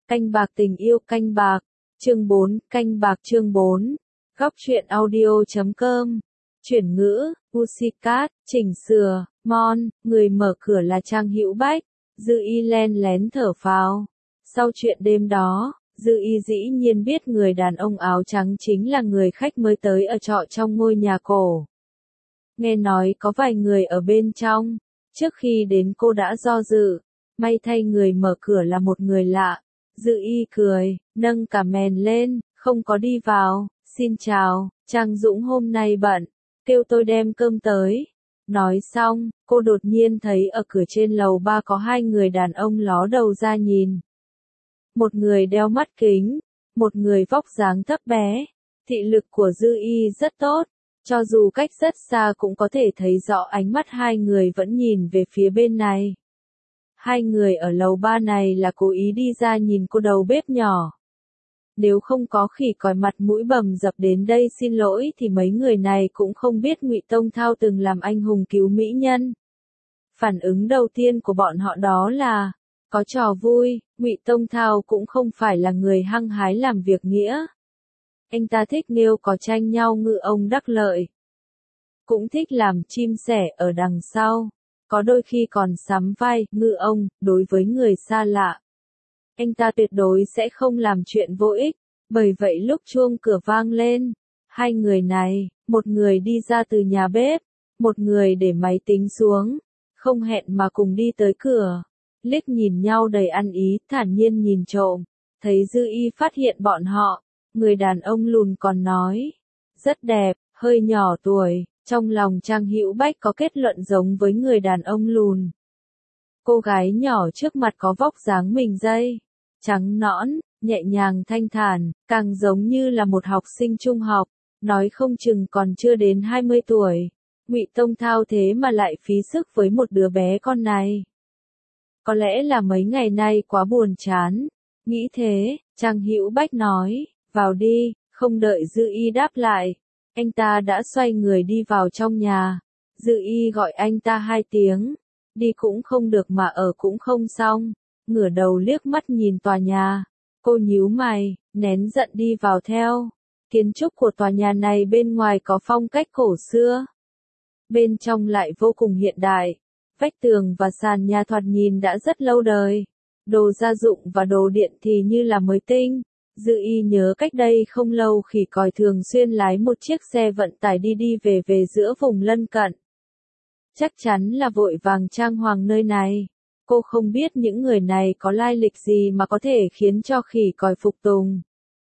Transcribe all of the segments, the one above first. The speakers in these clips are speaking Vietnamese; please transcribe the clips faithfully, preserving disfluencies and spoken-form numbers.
Canh bạc tình yêu canh bạc, chương bốn, canh bạc chương bốn. Góc truyện audio chấm com. Chuyển ngữ, Pussycat, chỉnh sửa, Mon, người mở cửa là Trang Hữu Bách. Dư Y len lén thở phào. Sau chuyện đêm đó, Dư Y dĩ nhiên biết người đàn ông áo trắng chính là người khách mới tới ở trọ trong ngôi nhà cổ. Nghe nói có vài người ở bên trong. Trước khi đến cô đã do dự. May thay người mở cửa là một người lạ. Dư Y cười, nâng cả mền lên, không có đi vào. Xin chào, Trang Dũng hôm nay bận, kêu tôi đem cơm tới. Nói xong, cô đột nhiên thấy ở cửa trên lầu ba có hai người đàn ông ló đầu ra nhìn. Một người đeo mắt kính, một người vóc dáng thấp bé. Thị lực của Dư Y rất tốt, cho dù cách rất xa cũng có thể thấy rõ ánh mắt hai người vẫn nhìn về phía bên này. Hai người ở lầu ba này là cố ý đi ra nhìn cô đầu bếp nhỏ. Nếu không có khỉ còi mặt mũi bầm dập đến đây xin lỗi thì mấy người này cũng không biết Ngụy Tông Thao từng làm anh hùng cứu mỹ nhân. Phản ứng đầu tiên của bọn họ đó là, có trò vui, Ngụy Tông Thao cũng không phải là người hăng hái làm việc nghĩa. Anh ta thích nêu có tranh nhau ngư ông đắc lợi. Cũng thích làm chim sẻ ở đằng sau. Có đôi khi còn sắm vai, ngư ông, đối với người xa lạ. Anh ta tuyệt đối sẽ không làm chuyện vô ích, bởi vậy lúc chuông cửa vang lên, hai người này, một người đi ra từ nhà bếp, một người để máy tính xuống, không hẹn mà cùng đi tới cửa, liếc nhìn nhau đầy ăn ý, thản nhiên nhìn trộm, thấy Dư Y phát hiện bọn họ, người đàn ông lùn còn nói, rất đẹp, hơi nhỏ tuổi. Trong lòng Trang Hữu Bách có kết luận giống với người đàn ông lùn. Cô gái nhỏ trước mặt có vóc dáng mình dây, trắng nõn, nhẹ nhàng thanh thản, càng giống như là một học sinh trung học, nói không chừng còn chưa đến hai mươi tuổi. Ngụy Tông Thao thế mà lại phí sức với một đứa bé con này. Có lẽ là mấy ngày nay quá buồn chán. Nghĩ thế, Trang Hữu Bách nói, vào đi, không đợi Dư Y đáp lại. Anh ta đã xoay người đi vào trong nhà. Dư Y gọi anh ta hai tiếng. Đi cũng không được mà ở cũng không xong. Ngửa đầu liếc mắt nhìn tòa nhà. Cô nhíu mày, nén giận đi vào theo. Kiến trúc của tòa nhà này bên ngoài có phong cách cổ xưa. Bên trong lại vô cùng hiện đại. Vách tường và sàn nhà thoạt nhìn đã rất lâu đời. Đồ gia dụng và đồ điện thì như là mới tinh. Dư Y nhớ cách đây không lâu khỉ còi thường xuyên lái một chiếc xe vận tải đi đi về về giữa vùng lân cận. Chắc chắn là vội vàng trang hoàng nơi này. Cô không biết những người này có lai lịch gì mà có thể khiến cho khỉ còi phục tùng.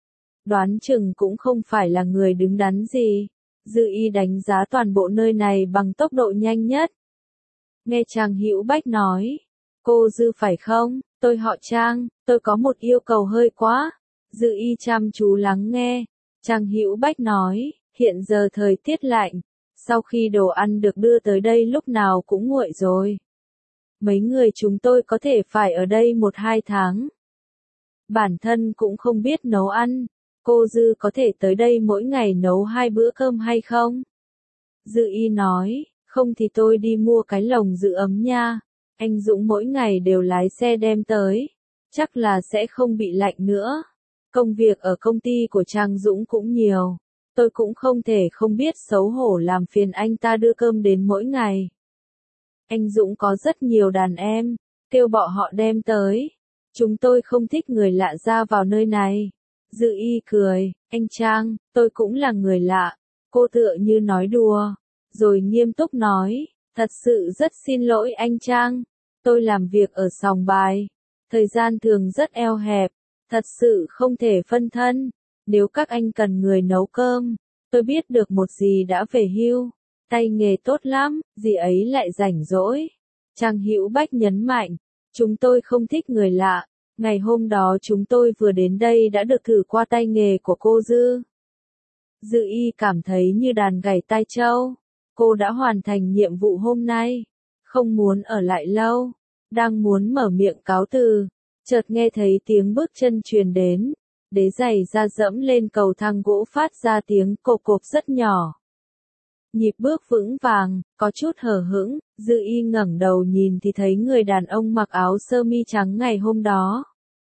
Đoán chừng cũng không phải là người đứng đắn gì. Dư Y đánh giá toàn bộ nơi này bằng tốc độ nhanh nhất. Nghe Trang Hữu Bách nói. Cô Dư phải không? Tôi họ Trang, tôi có một yêu cầu hơi quá. Dư Y chăm chú lắng nghe. Trang Hữu Bách nói, hiện giờ thời tiết lạnh, sau khi đồ ăn được đưa tới đây lúc nào cũng nguội rồi. Mấy người chúng tôi có thể phải ở đây một hai tháng. Bản thân cũng không biết nấu ăn, cô Dư có thể tới đây mỗi ngày nấu hai bữa cơm hay không? Dư Y nói, không thì tôi đi mua cái lồng giữ ấm nha, anh Dũng mỗi ngày đều lái xe đem tới, chắc là sẽ không bị lạnh nữa. Công việc ở công ty của Trang Dũng cũng nhiều. Tôi cũng không thể không biết xấu hổ làm phiền anh ta đưa cơm đến mỗi ngày. Anh Dũng có rất nhiều đàn em, kêu bọn họ đem tới. Chúng tôi không thích người lạ ra vào nơi này. Dư Y cười, anh Trang, tôi cũng là người lạ. Cô tựa như nói đùa, rồi nghiêm túc nói, thật sự rất xin lỗi anh Trang. Tôi làm việc ở sòng bài, thời gian thường rất eo hẹp. Thật sự không thể phân thân. Nếu các anh cần người nấu cơm, tôi biết được một dì đã về hưu, tay nghề tốt lắm, dì ấy lại rảnh rỗi. Trang Hữu Bách nhấn mạnh, chúng tôi không thích người lạ. Ngày hôm đó chúng tôi vừa đến đây đã được thử qua tay nghề của cô Dư. Dư Y cảm thấy như đàn gảy tai trâu. Cô đã hoàn thành nhiệm vụ hôm nay, không muốn ở lại lâu, đang muốn mở miệng cáo từ. Chợt nghe thấy tiếng bước chân truyền đến, đế giày ra dẫm lên cầu thang gỗ phát ra tiếng cộp cộp rất nhỏ. Nhịp bước vững vàng, có chút hờ hững, Dư Y ngẩng đầu nhìn thì thấy người đàn ông mặc áo sơ mi trắng ngày hôm đó.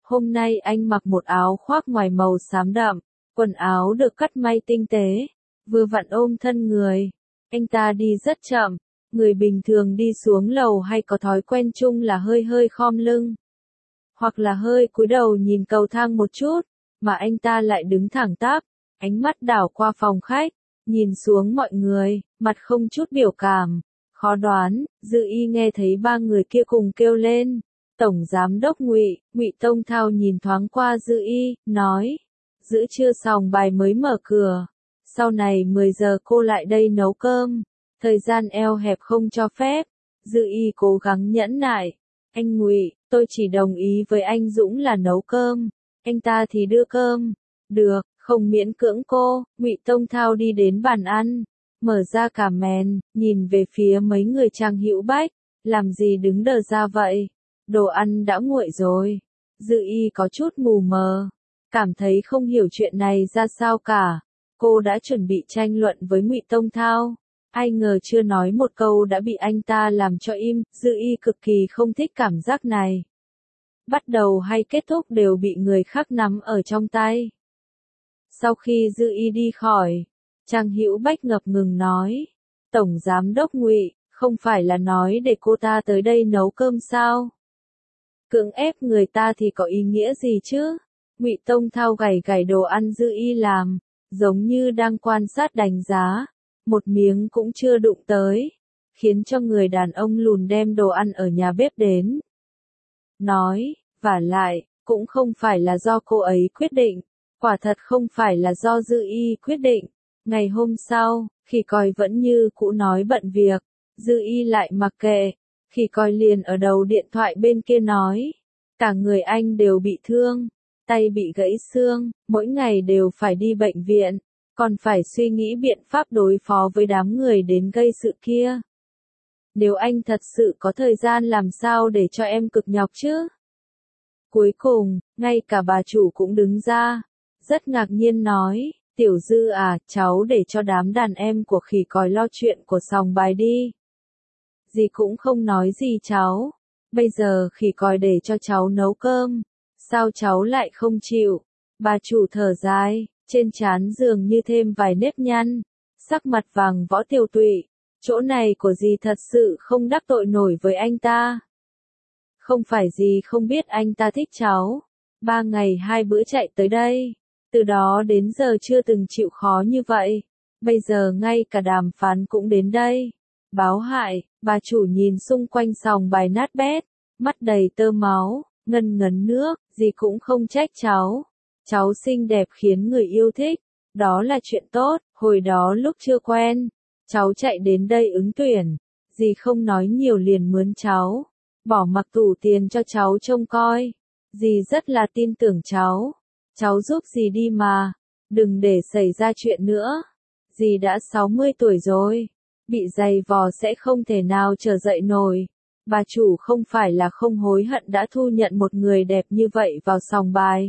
Hôm nay anh mặc một áo khoác ngoài màu xám đậm, quần áo được cắt may tinh tế, vừa vặn ôm thân người. Anh ta đi rất chậm, người bình thường đi xuống lầu hay có thói quen chung là hơi hơi khom lưng, hoặc là hơi cúi đầu nhìn cầu thang một chút, mà anh ta lại đứng thẳng tắp, ánh mắt đảo qua phòng khách, nhìn xuống mọi người, mặt không chút biểu cảm. Khó đoán, Dư Y nghe thấy ba người kia cùng kêu lên. Tổng giám đốc Ngụy, Ngụy Tông Thao nhìn thoáng qua Dư Y, nói, giữa trưa sòng bài mới mở cửa, sau này mười giờ cô lại đây nấu cơm, thời gian eo hẹp không cho phép. Dư Y cố gắng nhẫn nại, anh Ngụy, tôi chỉ đồng ý với anh Dũng là nấu cơm, anh ta thì đưa cơm. Được, không miễn cưỡng cô. Ngụy Tông Thao đi đến bàn ăn, mở ra cả mền, nhìn về phía mấy người Trang Hữu Bách, làm gì đứng đờ ra vậy? Đồ ăn đã nguội rồi. Dư Y có chút mù mờ, cảm thấy không hiểu chuyện này ra sao cả. Cô đã chuẩn bị tranh luận với Ngụy Tông Thao, ai ngờ chưa nói một câu đã bị anh ta làm cho im. Dư Y cực kỳ không thích cảm giác này. Bắt đầu hay kết thúc đều bị người khác nắm ở trong tay. Sau khi Dư Y đi khỏi, Trang Hữu Bách ngập ngừng nói, Tổng giám đốc Ngụy, không phải là nói để cô ta tới đây nấu cơm sao? Cưỡng ép người ta thì có ý nghĩa gì chứ? Ngụy Tông Thao gảy gảy đồ ăn Dư Y làm, giống như đang quan sát đánh giá, một miếng cũng chưa đụng tới, khiến cho người đàn ông lùn đem đồ ăn ở nhà bếp đến. Nói, vả lại, cũng không phải là do cô ấy quyết định, quả thật không phải là do Dư Y quyết định. Ngày hôm sau, Khỉ Còi vẫn như cũ nói bận việc, Dư Y lại mặc kệ. Khỉ Còi liền ở đầu điện thoại bên kia nói, cả người anh đều bị thương, tay bị gãy xương, mỗi ngày đều phải đi bệnh viện, còn phải suy nghĩ biện pháp đối phó với đám người đến gây sự kia. Nếu anh thật sự có thời gian làm sao để cho em cực nhọc chứ? Cuối cùng, ngay cả bà chủ cũng đứng ra, rất ngạc nhiên nói, Tiểu Dư à, cháu để cho đám đàn em của Khỉ Còi lo chuyện của sòng bài đi. Dì cũng không nói gì cháu, bây giờ Khỉ Còi để cho cháu nấu cơm, sao cháu lại không chịu? Bà chủ thở dài, trên trán dường như thêm vài nếp nhăn, sắc mặt vàng võ tiều tụy, chỗ này của dì thật sự không đắc tội nổi với anh ta. Không phải dì không biết anh ta thích cháu, ba ngày hai bữa chạy tới đây, từ đó đến giờ chưa từng chịu khó như vậy, bây giờ ngay cả đàm phán cũng đến đây. Báo hại, bà chủ nhìn xung quanh sòng bài nát bét, mắt đầy tơ máu, ngân ngấn nước, dì cũng không trách cháu. Cháu xinh đẹp khiến người yêu thích, đó là chuyện tốt. Hồi đó lúc chưa quen, cháu chạy đến đây ứng tuyển, dì không nói nhiều liền mướn cháu, bỏ mặc tủ tiền cho cháu trông coi. Dì rất là tin tưởng cháu, cháu giúp dì đi mà, đừng để xảy ra chuyện nữa. Dì đã sáu mươi tuổi rồi, bị giày vò sẽ không thể nào trở dậy nổi. Bà chủ không phải là không hối hận đã thu nhận một người đẹp như vậy vào sòng bài.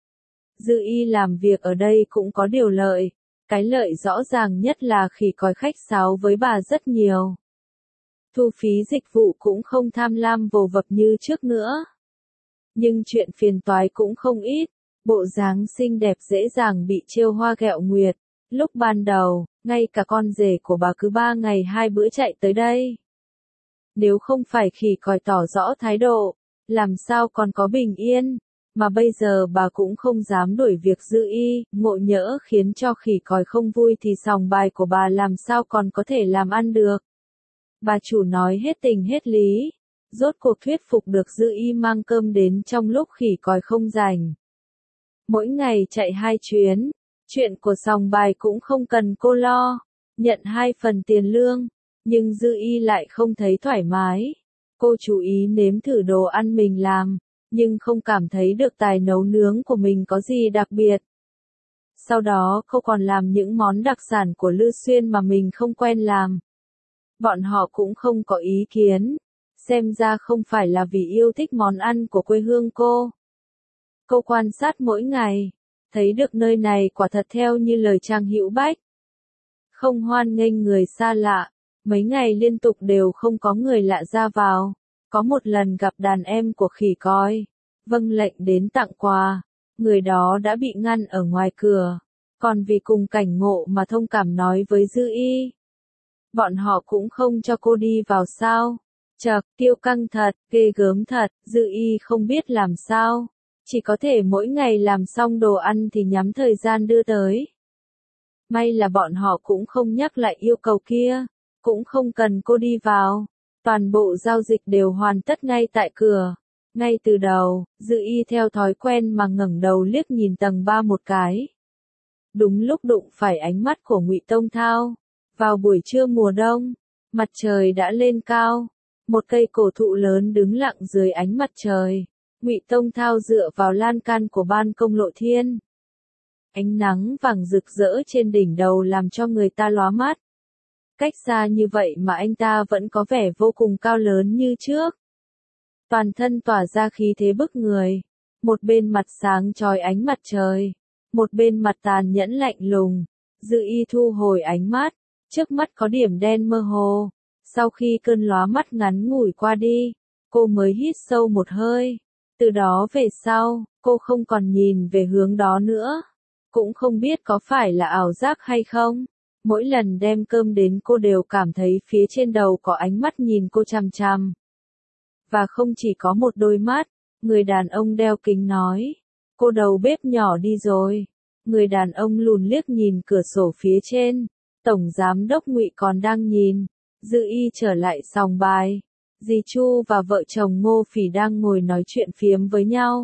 Dư Y làm việc ở đây cũng có điều lợi, cái lợi rõ ràng nhất là Khỉ Còi khách sáo với bà rất nhiều. Thu phí dịch vụ cũng không tham lam vồ vập như trước nữa. Nhưng chuyện phiền toái cũng không ít, bộ dáng xinh đẹp dễ dàng bị trêu hoa ghẹo nguyệt. Lúc ban đầu, ngay cả con rể của bà cứ ba ngày hai bữa chạy tới đây. Nếu không phải Khỉ Còi tỏ rõ thái độ, làm sao còn có bình yên, mà bây giờ bà cũng không dám đuổi việc Dư Y, ngộ nhỡ khiến cho Khỉ Còi không vui thì sòng bài của bà làm sao còn có thể làm ăn được. Bà chủ nói hết tình hết lý, rốt cuộc thuyết phục được Dư Y mang cơm đến trong lúc Khỉ Còi không rảnh. Mỗi ngày chạy hai chuyến, chuyện của sòng bài cũng không cần cô lo, nhận hai phần tiền lương, nhưng Dư Y lại không thấy thoải mái. Cô chú ý nếm thử đồ ăn mình làm, nhưng không cảm thấy được tài nấu nướng của mình có gì đặc biệt. Sau đó cô còn làm những món đặc sản của Lư Xuyên mà mình không quen làm. Bọn họ cũng không có ý kiến, xem ra không phải là vì yêu thích món ăn của quê hương cô. Cô quan sát mỗi ngày, thấy được nơi này quả thật theo như lời Trang Hữu Bách. Không hoan nghênh người xa lạ, mấy ngày liên tục đều không có người lạ ra vào. Có một lần gặp đàn em của Khỉ Còi, vâng lệnh đến tặng quà, người đó đã bị ngăn ở ngoài cửa, còn vì cùng cảnh ngộ mà thông cảm nói với Dư Y. Bọn họ cũng không cho cô đi vào sao? Chậc, Tiêu căng thật, ghê gớm thật, Dư Y không biết làm sao. Chỉ có thể mỗi ngày làm xong đồ ăn thì nhắm thời gian đưa tới. May là bọn họ cũng không nhắc lại yêu cầu kia, cũng không cần cô đi vào. Toàn bộ giao dịch đều hoàn tất ngay tại cửa. Ngay từ đầu, Dư Y theo thói quen mà ngẩng đầu liếc nhìn tầng ba một cái. Đúng lúc đụng phải ánh mắt của Ngụy Tông Thao. Vào buổi trưa mùa đông, mặt trời đã lên cao, một cây cổ thụ lớn đứng lặng dưới ánh mặt trời. Ngụy Tông Thao dựa vào lan can của ban công lộ thiên. Ánh nắng vàng rực rỡ trên đỉnh đầu làm cho người ta lóa mắt. Cách xa như vậy mà anh ta vẫn có vẻ vô cùng cao lớn như trước. Toàn thân tỏa ra khí thế bức người. Một bên mặt sáng chói ánh mặt trời, một bên mặt tàn nhẫn lạnh lùng. Dư Y thu hồi ánh mắt, trước mắt có điểm đen mơ hồ. Sau khi cơn lóa mắt ngắn ngủi qua đi, cô mới hít sâu một hơi. Từ đó về sau, cô không còn nhìn về hướng đó nữa. Cũng không biết có phải là ảo giác hay không. Mỗi lần đem cơm đến cô đều cảm thấy phía trên đầu có ánh mắt nhìn cô chằm chằm. Và không chỉ có một đôi mắt, người đàn ông đeo kính nói. Cô đầu bếp nhỏ đi rồi. Người đàn ông lùn liếc nhìn cửa sổ phía trên. Tổng giám đốc Ngụy còn đang nhìn. Dư Y trở lại sòng bài. Dì Chu và vợ chồng Ngô Phỉ đang ngồi nói chuyện phiếm với nhau.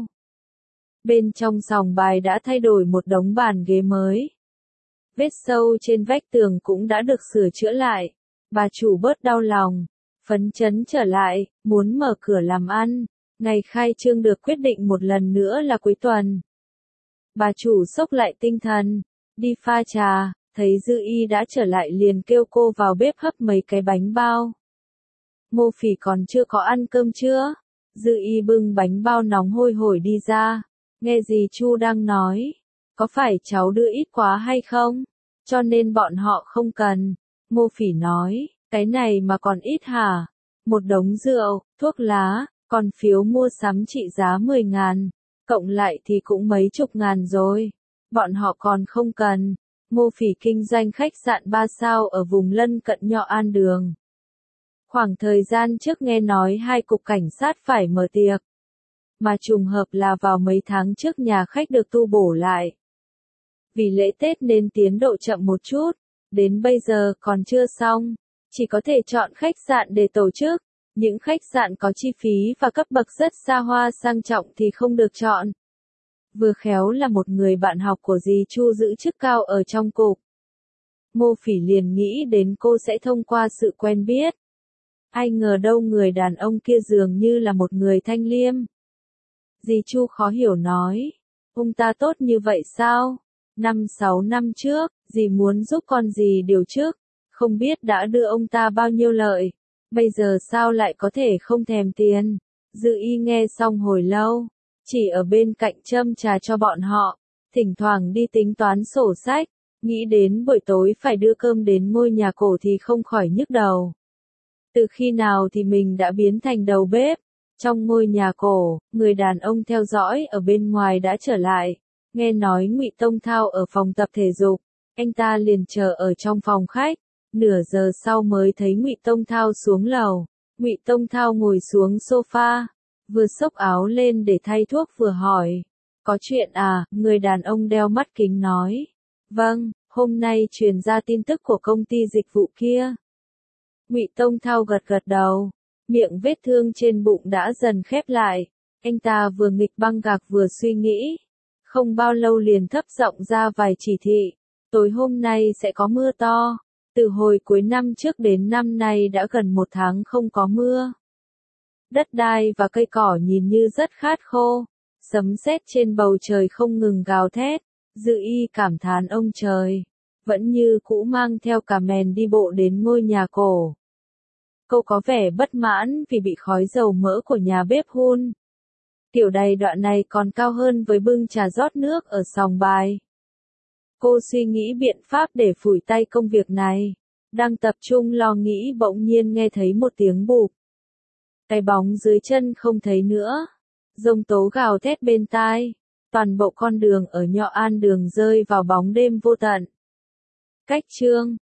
Bên trong sòng bài đã thay đổi một đống bàn ghế mới. Vết sâu trên vách tường cũng đã được sửa chữa lại. Bà chủ bớt đau lòng, phấn chấn trở lại, muốn mở cửa làm ăn. Ngày khai trương được quyết định một lần nữa là cuối tuần. Bà chủ xốc lại tinh thần, đi pha trà, thấy Dư Y đã trở lại liền kêu cô vào bếp hấp mấy cái bánh bao. Ngô Phỉ còn chưa có ăn cơm chưa? Dư Y bưng bánh bao nóng hôi hổi đi ra. Nghe dì Chu đang nói, có phải cháu đưa ít quá hay không? Cho nên bọn họ không cần. Ngô Phỉ nói, cái này mà còn ít hả? Một đống rượu, thuốc lá, còn phiếu mua sắm trị giá mười ngàn. Cộng lại thì cũng mấy chục ngàn rồi. Bọn họ còn không cần. Ngô Phỉ kinh doanh khách sạn ba sao ở vùng lân cận Nho An Đường. Khoảng thời gian trước nghe nói hai cục cảnh sát phải mở tiệc. Mà trùng hợp là vào mấy tháng trước nhà khách được tu bổ lại. Vì lễ Tết nên tiến độ chậm một chút. Đến bây giờ còn chưa xong. Chỉ có thể chọn khách sạn để tổ chức. Những khách sạn có chi phí và cấp bậc rất xa hoa sang trọng thì không được chọn. Vừa khéo là một người bạn học của dì Chu giữ chức cao ở trong cục. Ngô Phỉ liền nghĩ đến cô sẽ thông qua sự quen biết. Ai ngờ đâu người đàn ông kia dường như là một người thanh liêm. Dì Chu khó hiểu nói, ông ta tốt như vậy sao? Năm sáu năm trước, dì muốn giúp con dì điều chức, không biết đã đưa ông ta bao nhiêu lợi. Bây giờ sao lại có thể không thèm tiền? Dư Y nghe xong hồi lâu, chỉ ở bên cạnh châm trà cho bọn họ, thỉnh thoảng đi tính toán sổ sách, nghĩ đến buổi tối phải đưa cơm đến ngôi nhà cổ thì không khỏi nhức đầu. Từ khi nào thì mình đã biến thành đầu bếp? Trong ngôi nhà cổ, người đàn ông theo dõi ở bên ngoài đã trở lại, nghe nói Ngụy Tông Thao ở phòng tập thể dục, anh ta liền chờ ở trong phòng khách. Nửa giờ sau mới thấy Ngụy Tông Thao xuống lầu. Ngụy Tông Thao ngồi xuống sofa, vừa xốc áo lên để thay thuốc vừa hỏi, có chuyện à? Người đàn ông đeo mắt kính nói, vâng, hôm nay truyền ra tin tức của công ty dịch vụ kia. Ngụy Tông Thao gật gật đầu, miệng vết thương trên bụng đã dần khép lại. Anh ta vừa nghịch băng gạc vừa suy nghĩ, không bao lâu liền thấp giọng ra vài chỉ thị. Tối hôm nay sẽ có mưa to. Từ hồi cuối năm trước đến năm nay đã gần một tháng không có mưa. Đất đai và cây cỏ nhìn như rất khát khô. Sấm sét trên bầu trời không ngừng gào thét. Dư Y cảm thán ông trời. Vẫn như cũ mang theo cả mèn đi bộ đến ngôi nhà cổ. Cô có vẻ bất mãn vì bị khói dầu mỡ của nhà bếp hun. Tiểu đầy đoạn này còn cao hơn với bưng trà rót nước ở sòng bài. Cô suy nghĩ biện pháp để phủi tay công việc này. Đang tập trung lo nghĩ bỗng nhiên nghe thấy một tiếng bụp. Cái bóng dưới chân không thấy nữa. Giông tố gào thét bên tai. Toàn bộ con đường ở Nho An đường rơi vào bóng đêm vô tận. Cách chương